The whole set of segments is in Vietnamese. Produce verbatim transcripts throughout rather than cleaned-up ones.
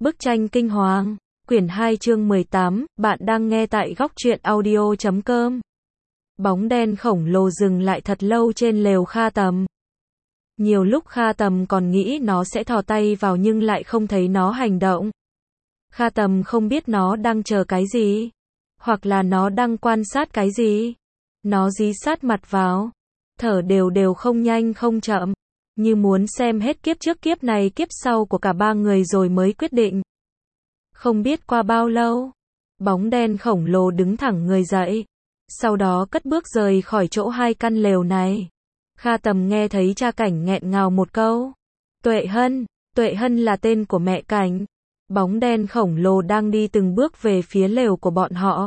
Bức tranh kinh hoàng, quyển hai chương mười tám, bạn đang nghe tại góc truyện audio chấm com. Bóng đen khổng lồ dừng lại thật lâu trên lều Kha Tầm. Nhiều lúc Kha Tầm còn nghĩ nó sẽ thò tay vào nhưng lại không thấy nó hành động. Kha Tầm không biết nó đang chờ cái gì, hoặc là nó đang quan sát cái gì. Nó dí sát mặt vào, thở đều đều không nhanh không chậm, như muốn xem hết kiếp trước kiếp này kiếp sau của cả ba người rồi mới quyết định. Không biết qua bao lâu, bóng đen khổng lồ đứng thẳng người dậy, sau đó cất bước rời khỏi chỗ hai căn lều này. Kha Tầm nghe thấy cha Cảnh nghẹn ngào một câu. Tuệ Hân, Tuệ Hân là tên của mẹ Cảnh. Bóng đen khổng lồ đang đi từng bước về phía lều của bọn họ.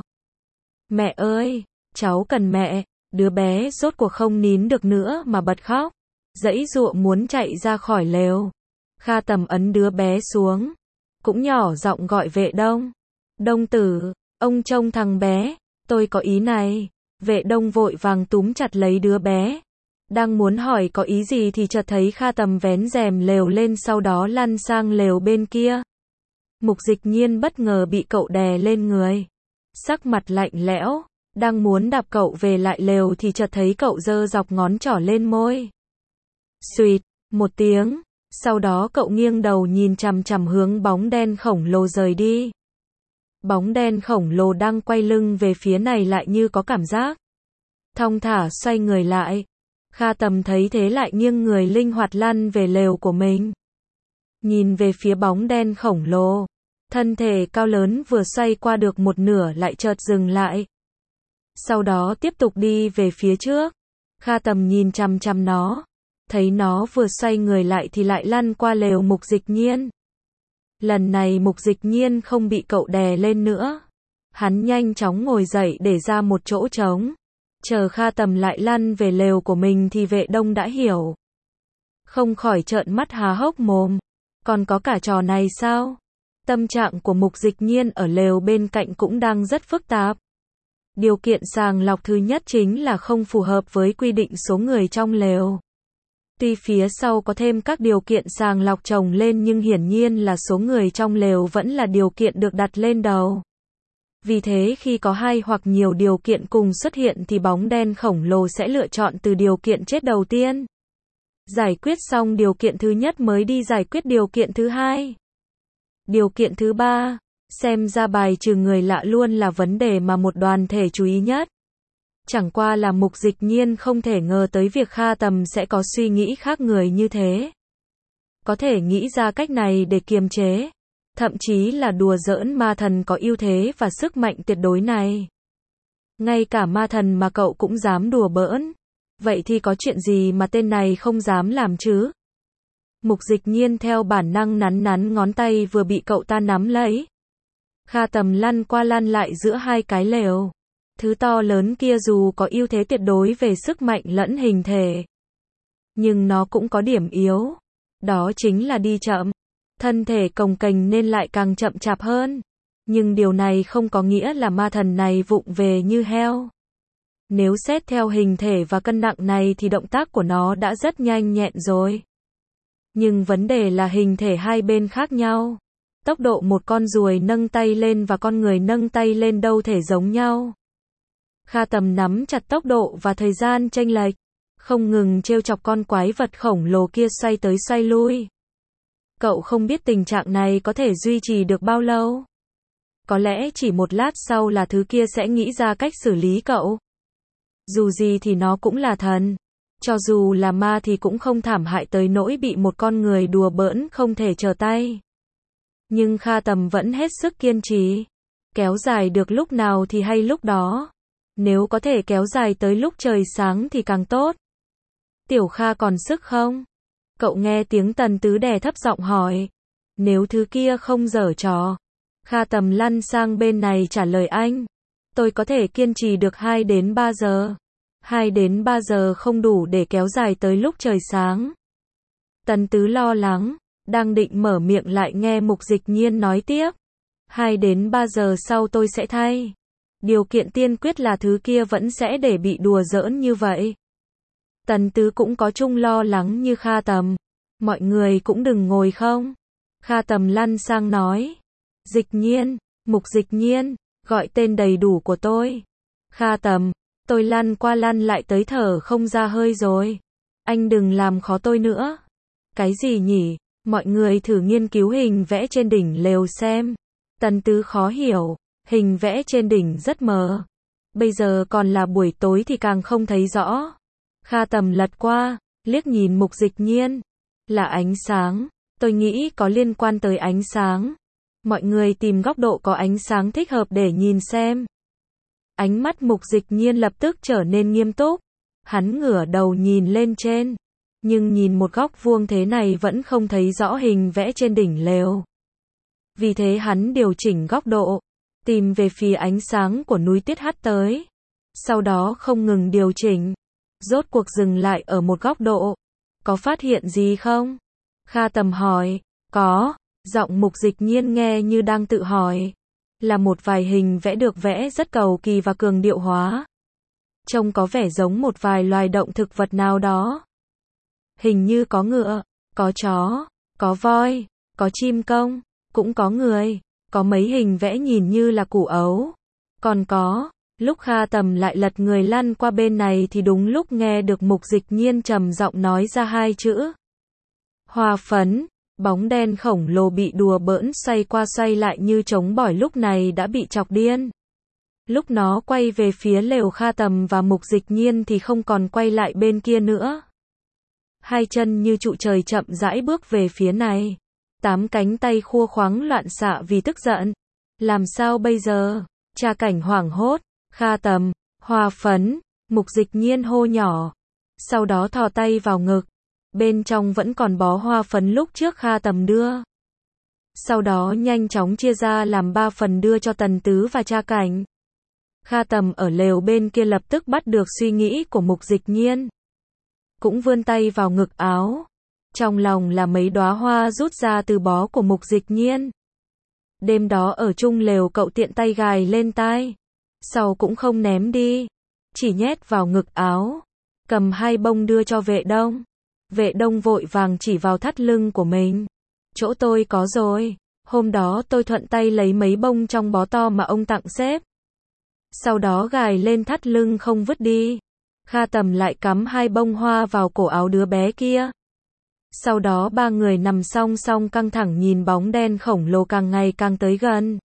Mẹ ơi, cháu cần mẹ. Đứa bé rốt cuộc không nín được nữa mà bật khóc, giãy giụa muốn chạy ra khỏi lều. Kha Tầm ấn đứa bé xuống, cũng nhỏ giọng gọi Vệ Đông. Đông tử, ông trông thằng bé, tôi có ý này. Vệ Đông vội vàng túm chặt lấy đứa bé, đang muốn hỏi có ý gì thì chợt thấy Kha Tầm vén rèm lều lên sau đó lăn sang lều bên kia. Mục Dịch Nhiên bất ngờ bị cậu đè lên người, sắc mặt lạnh lẽo, đang muốn đạp cậu về lại lều thì chợt thấy cậu giơ dọc ngón trỏ lên môi. Xuỵt, một tiếng, sau đó cậu nghiêng đầu nhìn chằm chằm hướng bóng đen khổng lồ rời đi. Bóng đen khổng lồ đang quay lưng về phía này lại như có cảm giác, thong thả xoay người lại. Kha Tầm thấy thế lại nghiêng người linh hoạt lăn về lều của mình. Nhìn về phía bóng đen khổng lồ, thân thể cao lớn vừa xoay qua được một nửa lại chợt dừng lại. Sau đó tiếp tục đi về phía trước. Kha Tầm nhìn chằm chằm nó, thấy nó vừa xoay người lại thì lại lăn qua lều Mục Dịch Nhiên. Lần này Mục Dịch Nhiên không bị cậu đè lên nữa. Hắn nhanh chóng ngồi dậy để ra một chỗ trống. Chờ Kha Tầm lại lăn về lều của mình thì Vệ Đông đã hiểu, không khỏi trợn mắt há hốc mồm. Còn có cả trò này sao? Tâm trạng của Mục Dịch Nhiên ở lều bên cạnh cũng đang rất phức tạp. Điều kiện sàng lọc thứ nhất chính là không phù hợp với quy định số người trong lều. Tuy phía sau có thêm các điều kiện sàng lọc chồng lên nhưng hiển nhiên là số người trong lều vẫn là điều kiện được đặt lên đầu. Vì thế khi có hai hoặc nhiều điều kiện cùng xuất hiện thì bóng đen khổng lồ sẽ lựa chọn từ điều kiện chết đầu tiên. Giải quyết xong điều kiện thứ nhất mới đi giải quyết điều kiện thứ hai. Điều kiện thứ ba, xem ra bài trừ người lạ luôn là vấn đề mà một đoàn thể chú ý nhất. Chẳng qua là Mục Dịch Nhiên không thể ngờ tới việc Kha Tầm sẽ có suy nghĩ khác người như thế. Có thể nghĩ ra cách này để kiềm chế, thậm chí là đùa giỡn ma thần có ưu thế và sức mạnh tuyệt đối này. Ngay cả ma thần mà cậu cũng dám đùa bỡn. Vậy thì có chuyện gì mà tên này không dám làm chứ? Mục Dịch Nhiên theo bản năng nắn nắn ngón tay vừa bị cậu ta nắm lấy. Kha Tầm lăn qua lăn lại giữa hai cái lều. Thứ to lớn kia dù có ưu thế tuyệt đối về sức mạnh lẫn hình thể, nhưng nó cũng có điểm yếu. Đó chính là đi chậm. Thân thể cồng kềnh nên lại càng chậm chạp hơn. Nhưng điều này không có nghĩa là ma thần này vụng về như heo. Nếu xét theo hình thể và cân nặng này thì động tác của nó đã rất nhanh nhẹn rồi. Nhưng vấn đề là hình thể hai bên khác nhau. Tốc độ một con ruồi nâng tay lên và con người nâng tay lên đâu thể giống nhau. Kha Tầm nắm chặt tốc độ và thời gian chênh lệch, không ngừng trêu chọc con quái vật khổng lồ kia xoay tới xoay lui. Cậu không biết tình trạng này có thể duy trì được bao lâu. Có lẽ chỉ một lát sau là thứ kia sẽ nghĩ ra cách xử lý cậu. Dù gì thì nó cũng là thần. Cho dù là ma thì cũng không thảm hại tới nỗi bị một con người đùa bỡn không thể trở tay. Nhưng Kha Tầm vẫn hết sức kiên trì. Kéo dài được lúc nào thì hay lúc đó. Nếu có thể kéo dài tới lúc trời sáng thì càng tốt. Tiểu Kha còn sức không? Cậu nghe tiếng Tần Tứ đè thấp giọng hỏi. Nếu thứ kia không giở trò. Kha Tầm lăn sang bên này trả lời anh. Tôi có thể kiên trì được hai đến ba giờ. hai đến ba giờ không đủ để kéo dài tới lúc trời sáng. Tần Tứ lo lắng, đang định mở miệng lại nghe Mục Dịch Nhiên nói tiếp. hai đến ba giờ sau tôi sẽ thay. Điều kiện tiên quyết là thứ kia vẫn sẽ để bị đùa giỡn như vậy. Tần Tứ cũng có chung lo lắng như Kha Tầm. Mọi người cũng đừng ngồi không. Kha Tầm lăn sang nói. Dịch Nhiên, Mục Dịch Nhiên, gọi tên đầy đủ của tôi. Kha Tầm, tôi lăn qua lăn lại tới thở không ra hơi rồi. Anh đừng làm khó tôi nữa. Cái gì nhỉ? Mọi người thử nghiên cứu hình vẽ trên đỉnh lều xem. Tần Tứ khó hiểu, hình vẽ trên đỉnh rất mờ. Bây giờ còn là buổi tối thì càng không thấy rõ. Kha Tầm lật qua, liếc nhìn Mục Dịch Nhiên. Là ánh sáng, tôi nghĩ có liên quan tới ánh sáng. Mọi người tìm góc độ có ánh sáng thích hợp để nhìn xem. Ánh mắt Mục Dịch Nhiên lập tức trở nên nghiêm túc. Hắn ngửa đầu nhìn lên trên. Nhưng nhìn một góc vuông thế này vẫn không thấy rõ hình vẽ trên đỉnh lều. Vì thế hắn điều chỉnh góc độ, tìm về phía ánh sáng của núi tuyết hắt tới. Sau đó không ngừng điều chỉnh. Rốt cuộc dừng lại ở một góc độ. Có phát hiện gì không? Kha Tầm hỏi. Có. Giọng Mục Dịch Nhiên nghe như đang tự hỏi. Là một vài hình vẽ được vẽ rất cầu kỳ và cường điệu hóa. Trông có vẻ giống một vài loài động thực vật nào đó. Hình như có ngựa, có chó, có voi, có chim công, cũng có người, có mấy hình vẽ nhìn như là củ ấu. Còn có, lúc Kha Tầm lại lật người lăn qua bên này thì đúng lúc nghe được Mục Dịch Nhiên trầm giọng nói ra hai chữ. Hoa phấn. Bóng đen khổng lồ bị đùa bỡn xoay qua xoay lại như trống bỏi lúc này đã bị chọc điên. Lúc nó quay về phía lều Kha Tầm và Mục Dịch Nhiên thì không còn quay lại bên kia nữa. Hai chân như trụ trời chậm rãi bước về phía này. Tám cánh tay khua khoáng loạn xạ vì tức giận. Làm sao bây giờ? Cha Cảnh hoảng hốt. Kha Tầm, hoa phấn, Mục Dịch Nhiên hô nhỏ. Sau đó thò tay vào ngực. Bên trong vẫn còn bó hoa phấn lúc trước Kha Tầm đưa. Sau đó nhanh chóng chia ra làm ba phần đưa cho Tần Tứ và Cha Cảnh. Kha Tầm ở lều bên kia lập tức bắt được suy nghĩ của Mục Dịch Nhiên. Cũng vươn tay vào ngực áo. Trong lòng là mấy đóa hoa rút ra từ bó của Mục Dịch Nhiên. Đêm đó ở chung lều cậu tiện tay gài lên tai. Sau cũng không ném đi. Chỉ nhét vào ngực áo. Cầm hai bông đưa cho Vệ Đông. Vệ Đông vội vàng chỉ vào thắt lưng của mình. Chỗ tôi có rồi. Hôm đó tôi thuận tay lấy mấy bông trong bó to mà ông tặng sếp. Sau đó gài lên thắt lưng không vứt đi. Kha Tầm lại cắm hai bông hoa vào cổ áo đứa bé kia. Sau đó ba người nằm song song căng thẳng nhìn bóng đen khổng lồ càng ngày càng tới gần.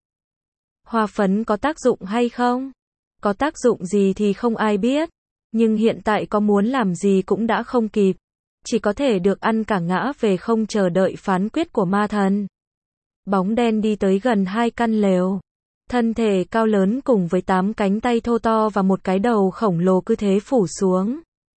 Hoa phấn có tác dụng hay không? Có tác dụng gì thì không ai biết. Nhưng hiện tại có muốn làm gì cũng đã không kịp. Chỉ có thể được ăn cả ngã về không chờ đợi phán quyết của ma thần. Bóng đen đi tới gần hai căn lều. Thân thể cao lớn cùng với tám cánh tay thô to và một cái đầu khổng lồ cứ thế phủ xuống.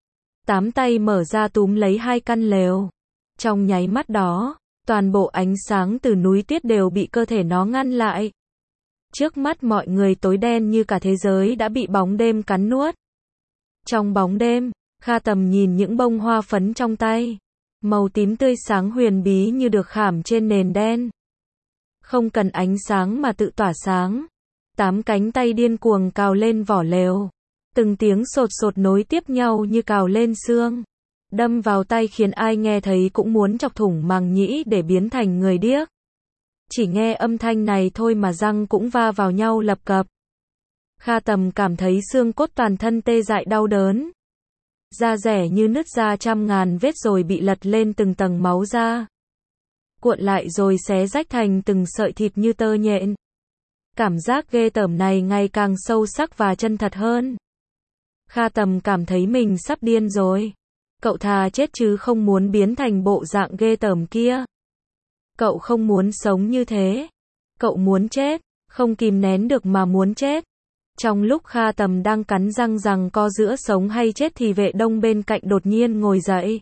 Tám tay mở ra túm lấy hai căn lều. Trong nháy mắt đó, toàn bộ ánh sáng từ núi tuyết đều bị cơ thể nó ngăn lại. Trước mắt mọi người tối đen như cả thế giới đã bị bóng đêm cắn nuốt. Trong bóng đêm, Kha Tầm nhìn những bông hoa phấn trong tay. Màu tím tươi sáng huyền bí như được khảm trên nền đen. Không cần ánh sáng mà tự tỏa sáng. Tám cánh tay điên cuồng cào lên vỏ lều. Từng tiếng sột sột nối tiếp nhau như cào lên xương. Đâm vào tay khiến ai nghe thấy cũng muốn chọc thủng màng nhĩ để biến thành người điếc. Chỉ nghe âm thanh này thôi mà răng cũng va vào nhau lập cập. Kha Tầm cảm thấy xương cốt toàn thân tê dại đau đớn. Da rẻ như nứt ra trăm ngàn vết rồi bị lật lên từng tầng máu ra. Cuộn lại rồi xé rách thành từng sợi thịt như tơ nhện. Cảm giác ghê tởm này ngày càng sâu sắc và chân thật hơn. Kha Tầm cảm thấy mình sắp điên rồi. Cậu thà chết chứ không muốn biến thành bộ dạng ghê tởm kia. Cậu không muốn sống như thế. Cậu muốn chết, không kìm nén được mà muốn chết. Trong lúc Kha Tầm đang cắn răng rằng co giữa sống hay chết thì Vệ Đông bên cạnh đột nhiên ngồi dậy.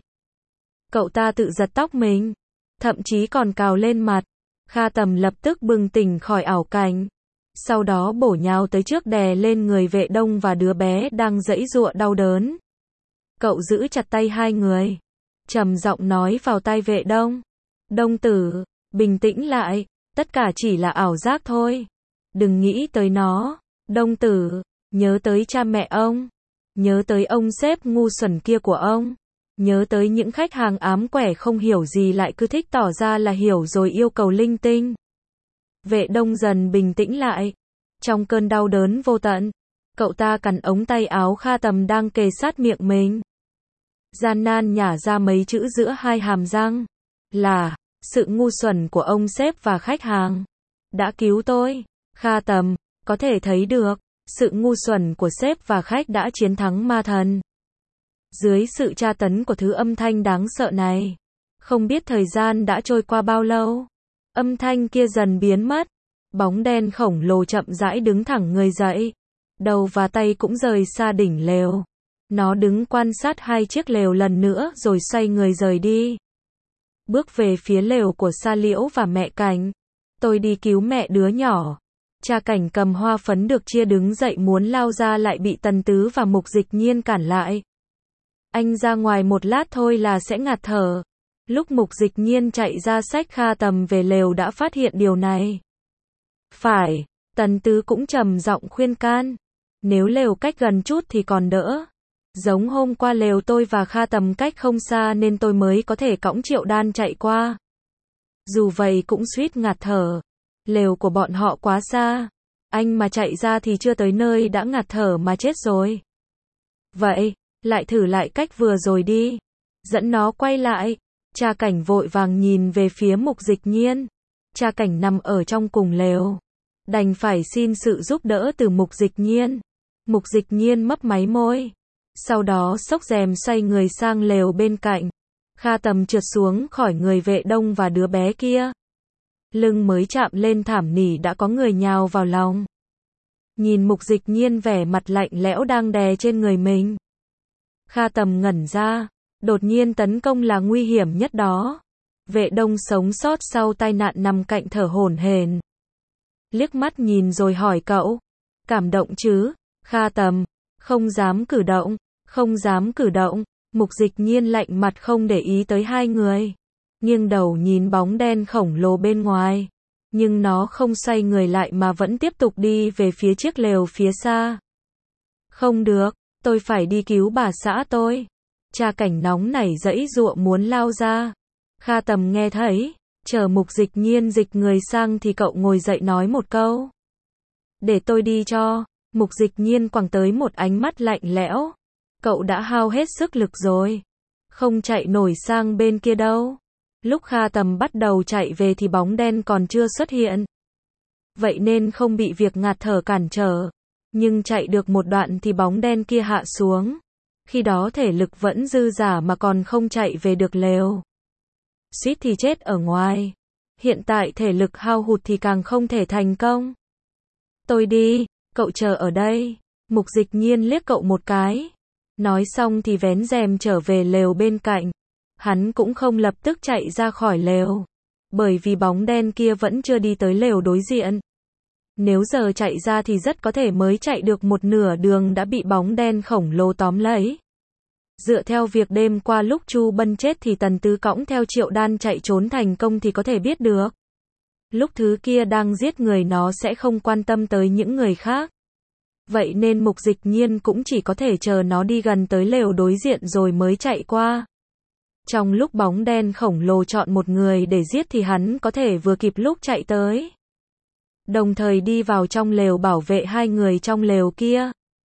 Cậu ta tự giật tóc mình, thậm chí còn cào lên mặt. Kha Tầm lập tức bừng tỉnh khỏi ảo cảnh. Sau đó bổ nhào tới trước đè lên người Vệ Đông và đứa bé đang giãy giụa đau đớn. Cậu giữ chặt tay hai người. Trầm giọng nói vào tai Vệ Đông. Đông tử, bình tĩnh lại, tất cả chỉ là ảo giác thôi. Đừng nghĩ tới nó. Đông tử, nhớ tới cha mẹ ông. Nhớ tới ông sếp ngu xuẩn kia của ông. Nhớ tới những khách hàng ám quẻ không hiểu gì lại cứ thích tỏ ra là hiểu rồi yêu cầu linh tinh. Vệ Đông dần bình tĩnh lại. Trong cơn đau đớn vô tận, cậu ta cắn ống tay áo Kha Tầm đang kề sát miệng mình. Gian nan nhả ra mấy chữ giữa hai hàm răng. Là, sự ngu xuẩn của ông sếp và khách hàng. Đã cứu tôi. Kha Tầm, có thể thấy được, sự ngu xuẩn của sếp và khách đã chiến thắng ma thần. Dưới sự tra tấn của thứ âm thanh đáng sợ này, không biết thời gian đã trôi qua bao lâu. Âm thanh kia dần biến mất. Bóng đen khổng lồ chậm rãi đứng thẳng người dậy. Đầu và tay cũng rời xa đỉnh lều. Nó đứng quan sát hai chiếc lều lần nữa rồi xoay người rời đi. Bước về phía lều của Sa Liễu và mẹ Cảnh. Tôi đi cứu mẹ đứa nhỏ. Cha Cảnh cầm hoa phấn được chia đứng dậy muốn lao ra lại bị Tần Tứ và Mục Dịch Nhiên cản lại. Anh ra ngoài một lát thôi là sẽ ngạt thở. Lúc Mục Dịch Nhiên chạy ra xách Kha Tầm về lều đã phát hiện điều này. Phải, Tần Tứ cũng trầm giọng khuyên can. Nếu lều cách gần chút thì còn đỡ. Giống hôm qua lều tôi và Kha Tầm cách không xa nên tôi mới có thể cõng Triệu Đan chạy qua. Dù vậy cũng suýt ngạt thở. Lều của bọn họ quá xa. Anh mà chạy ra thì chưa tới nơi đã ngạt thở mà chết rồi. Vậy, lại thử lại cách vừa rồi đi. Dẫn nó quay lại. Cha Cảnh vội vàng nhìn về phía Mục Dịch Nhiên. Cha Cảnh nằm ở trong cùng lều. Đành phải xin sự giúp đỡ từ Mục Dịch Nhiên. Mục Dịch Nhiên mấp máy môi. Sau đó xốc rèm xoay người sang lều bên cạnh. Kha Tầm trượt xuống khỏi người Vệ Đông và đứa bé kia. Lưng mới chạm lên thảm nỉ đã có người nhào vào lòng. Nhìn Mục Dịch Nhiên vẻ mặt lạnh lẽo đang đè trên người mình. Kha Tầm ngẩn ra. Đột nhiên tấn công là nguy hiểm nhất đó. Vệ Đông sống sót sau tai nạn nằm cạnh thở hổn hển. Liếc mắt nhìn rồi hỏi cậu. Cảm động chứ? Kha Tầm. Không dám cử động. Không dám cử động. Mục Dịch Nhiên lạnh mặt không để ý tới hai người. Nghiêng đầu nhìn bóng đen khổng lồ bên ngoài. Nhưng nó không xoay người lại mà vẫn tiếp tục đi về phía chiếc lều phía xa. Không được, tôi phải đi cứu bà xã tôi. Cha Cảnh nóng nảy giãy giụa muốn lao ra. Kha Tầm nghe thấy, chờ Mục Dịch Nhiên dịch người sang thì cậu ngồi dậy nói một câu. Để tôi đi cho. Mục Dịch Nhiên quẳng tới một ánh mắt lạnh lẽo. Cậu đã hao hết sức lực rồi. Không chạy nổi sang bên kia đâu. Lúc Kha Tầm bắt đầu chạy về thì bóng đen còn chưa xuất hiện. Vậy nên không bị việc ngạt thở cản trở. Nhưng chạy được một đoạn thì bóng đen kia hạ xuống. Khi đó thể lực vẫn dư dả mà còn không chạy về được lều. Suýt thì chết ở ngoài. Hiện tại thể lực hao hụt thì càng không thể thành công. Tôi đi, cậu chờ ở đây. Mục Dịch Nhiên liếc cậu một cái. Nói xong thì vén rèm trở về lều bên cạnh. Hắn cũng không lập tức chạy ra khỏi lều. Bởi vì bóng đen kia vẫn chưa đi tới lều đối diện. Nếu giờ chạy ra thì rất có thể mới chạy được một nửa đường đã bị bóng đen khổng lồ tóm lấy. Dựa theo việc đêm qua lúc Chu Bân chết thì Tần Tứ cõng theo Triệu Đan chạy trốn thành công thì có thể biết được. Lúc thứ kia đang giết người nó sẽ không quan tâm tới những người khác. Vậy nên Mục Dịch Nhiên cũng chỉ có thể chờ nó đi gần tới lều đối diện rồi mới chạy qua. Trong lúc bóng đen khổng lồ chọn một người để giết thì hắn có thể vừa kịp lúc chạy tới. Đồng thời đi vào trong lều bảo vệ hai người trong lều kia.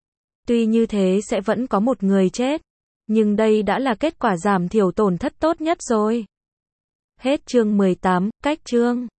Tuy như thế sẽ vẫn có một người chết. Nhưng đây đã là kết quả giảm thiểu tổn thất tốt nhất rồi. Hết chương mười tám, cách chương.